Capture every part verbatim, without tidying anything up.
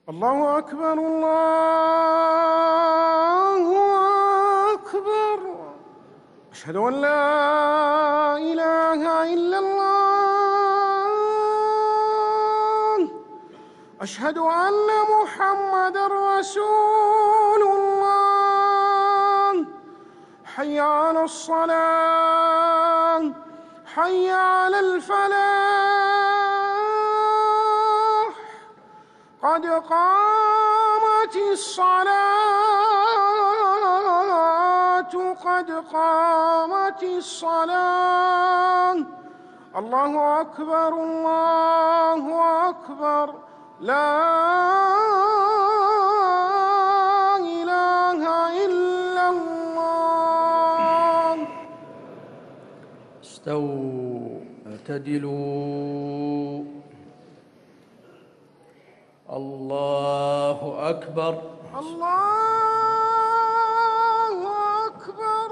الله أكبر الله أكبر. أشهد أن لا إله إلا الله. أشهد أن محمدًا رسول الله. حي على الصلاة، حي على الفلاح، قد قامت الصلاة، قد قامت الصلاة. الله أكبر الله أكبر. لا إله إلا الله. استووا اعتدلوا. الله أكبر. الله أكبر.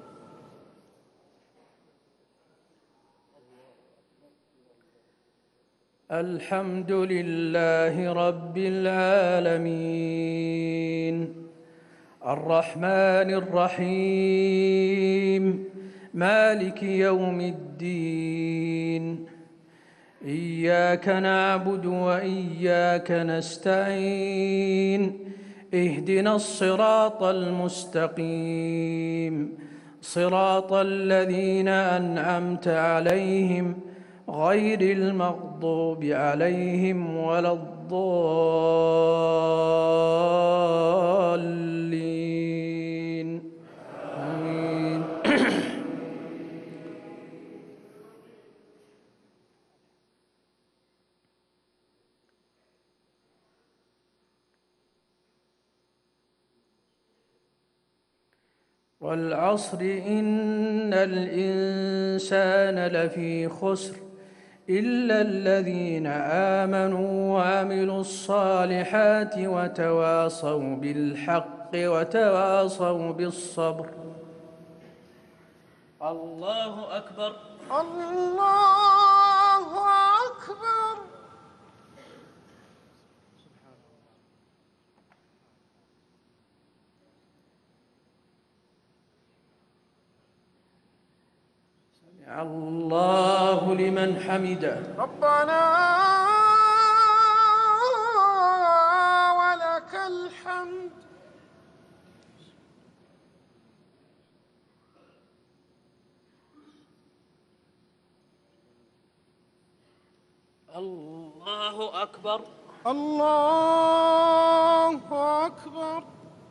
الحمد لله رب العالمين الرحمن الرحيم مالك يوم الدين. إياك نعبد وإياك نستعين. اهدنا الصراط المستقيم صراط الذين أنعمت عليهم غير المغضوب عليهم ولا الضالين. آمين. والعصر إن الإنسان لفي خسر إلا الذين آمنوا وعملوا الصالحات وتواصوا بالحق وتواصوا بالصبر. الله أكبر. الله أكبر. الله لمن حمده. ربنا ولك الحمد. الله أكبر. الله أكبر.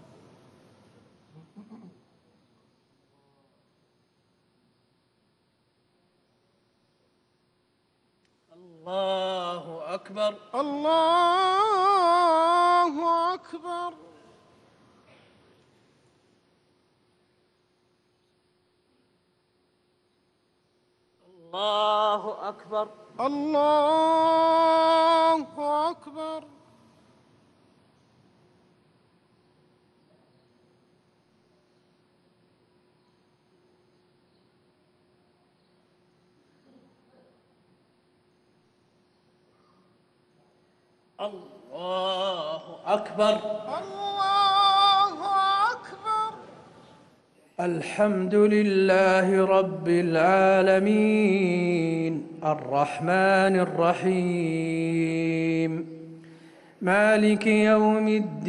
الله أكبر. الله أكبر. الله أكبر. الله أكبر. الله أكبر. الله أكبر. الحمد لله رب العالمين الرحمن الرحيم مالك يوم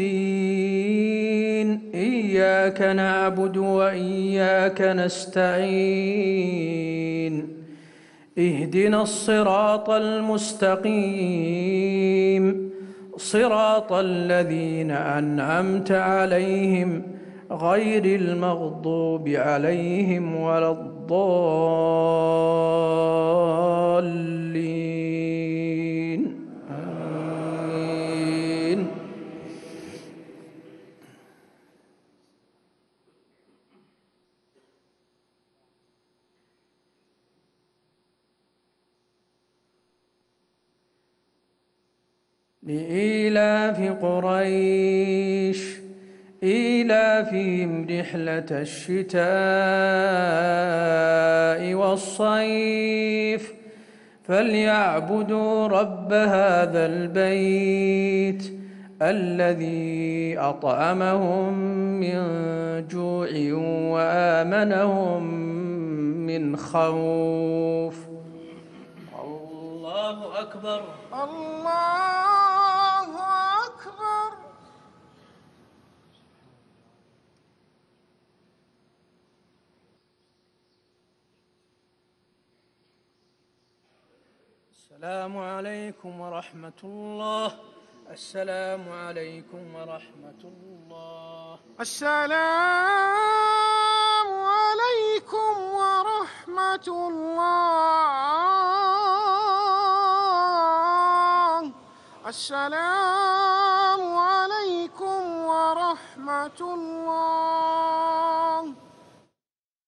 الدين. إياك نعبد وإياك نستعين. اهدنا الصراط المستقيم صراط الذين أنعمت عليهم غير المغضوب عليهم ولا الضالين. آمين. لإيلاف قريش إيلافهم رحلة الشتاء والصيف فليعبدوا رب هذا البيت الذي أطعمهم من جوع وآمنهم من خوف. الله أكبر. الله أكبر. السلام عليكم ورحمة الله. السلام عليكم ورحمة الله. السلام عليكم ورحمة الله. السلام عليكم ورحمة الله.